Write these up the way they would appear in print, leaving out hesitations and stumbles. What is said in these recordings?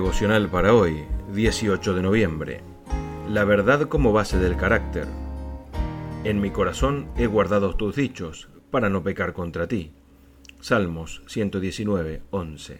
Devocional para hoy, 18 de noviembre. La verdad como base del carácter. En mi corazón he guardado tus dichos, para no pecar contra ti. Salmos 119, 11.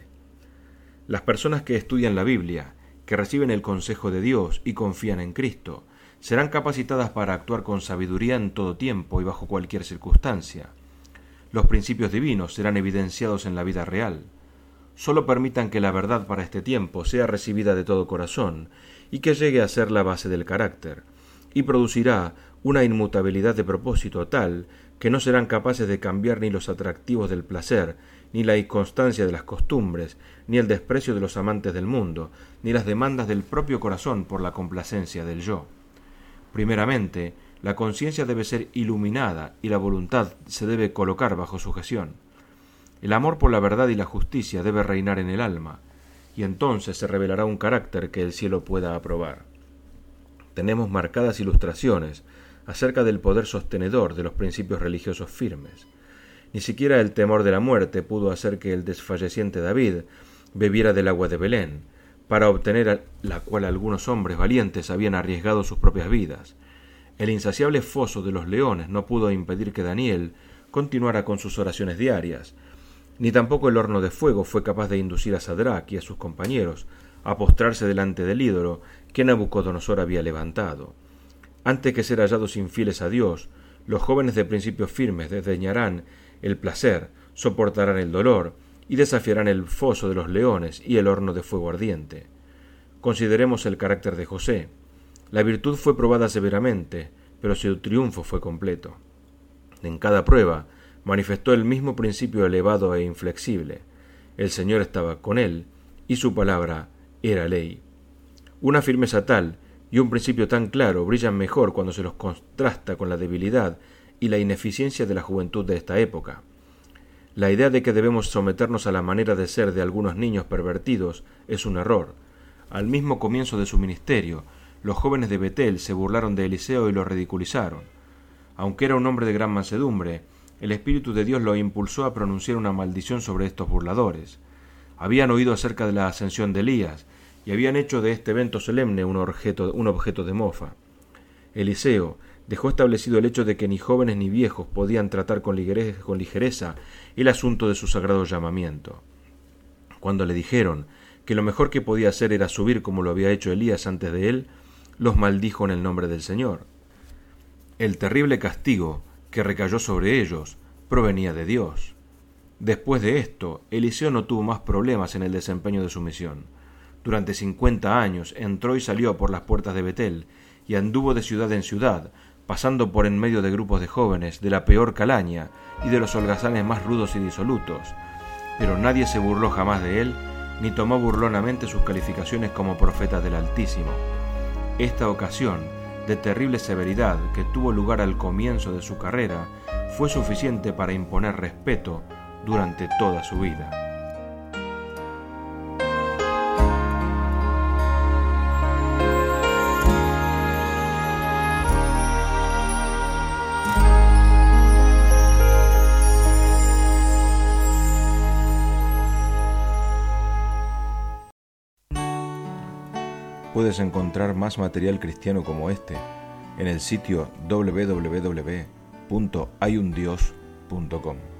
Las personas que estudian la Biblia, que reciben el consejo de Dios y confían en Cristo, serán capacitadas para actuar con sabiduría en todo tiempo y bajo cualquier circunstancia. Los principios divinos serán evidenciados en la vida real. Solo permitan que la verdad para este tiempo sea recibida de todo corazón y que llegue a ser la base del carácter, y producirá una inmutabilidad de propósito tal que no serán capaces de cambiar ni los atractivos del placer, ni la inconstancia de las costumbres, ni el desprecio de los amantes del mundo, ni las demandas del propio corazón por la complacencia del yo. Primeramente, la conciencia debe ser iluminada y la voluntad se debe colocar bajo sujeción. El amor por la verdad y la justicia debe reinar en el alma, y entonces se revelará un carácter que el cielo pueda aprobar. Tenemos marcadas ilustraciones acerca del poder sostenedor de los principios religiosos firmes. Ni siquiera el temor de la muerte pudo hacer que el desfalleciente David bebiera del agua de Belén, para obtener la cual algunos hombres valientes habían arriesgado sus propias vidas. El insaciable foso de los leones no pudo impedir que Daniel continuara con sus oraciones diarias, ni tampoco el horno de fuego fue capaz de inducir a Sadrach y a sus compañeros a postrarse delante del ídolo que Nabucodonosor había levantado. Antes que ser hallados infieles a Dios, los jóvenes de principios firmes desdeñarán el placer, soportarán el dolor y desafiarán el foso de los leones y el horno de fuego ardiente. Consideremos el carácter de José. La virtud fue probada severamente, pero su triunfo fue completo. En cada prueba manifestó el mismo principio elevado e inflexible. El Señor estaba con él, y su palabra era ley. Una firmeza tal y un principio tan claro brillan mejor cuando se los contrasta con la debilidad y la ineficiencia de la juventud de esta época. La idea de que debemos someternos a la manera de ser de algunos niños pervertidos es un error. Al mismo comienzo de su ministerio, los jóvenes de Betel se burlaron de Eliseo y lo ridiculizaron. Aunque era un hombre de gran mansedumbre, el Espíritu de Dios lo impulsó a pronunciar una maldición sobre estos burladores. Habían oído acerca de la ascensión de Elías y habían hecho de este evento solemne un objeto de mofa. Eliseo dejó establecido el hecho de que ni jóvenes ni viejos podían tratar con ligereza el asunto de su sagrado llamamiento. Cuando le dijeron que lo mejor que podía hacer era subir como lo había hecho Elías antes de él, los maldijo en el nombre del Señor. El terrible castigo que recayó sobre ellos provenía de Dios. Después de esto, Eliseo no tuvo más problemas en el desempeño de su misión. Durante 50 años entró y salió por las puertas de Betel y anduvo de ciudad en ciudad, pasando por en medio de grupos de jóvenes de la peor calaña y de los holgazanes más rudos y disolutos. Pero nadie se burló jamás de él, ni tomó burlonamente sus calificaciones como profeta del Altísimo. Esta ocasión de terrible severidad que tuvo lugar al comienzo de su carrera fue suficiente para imponer respeto durante toda su vida. Puedes encontrar más material cristiano como este en el sitio www.hayundios.com.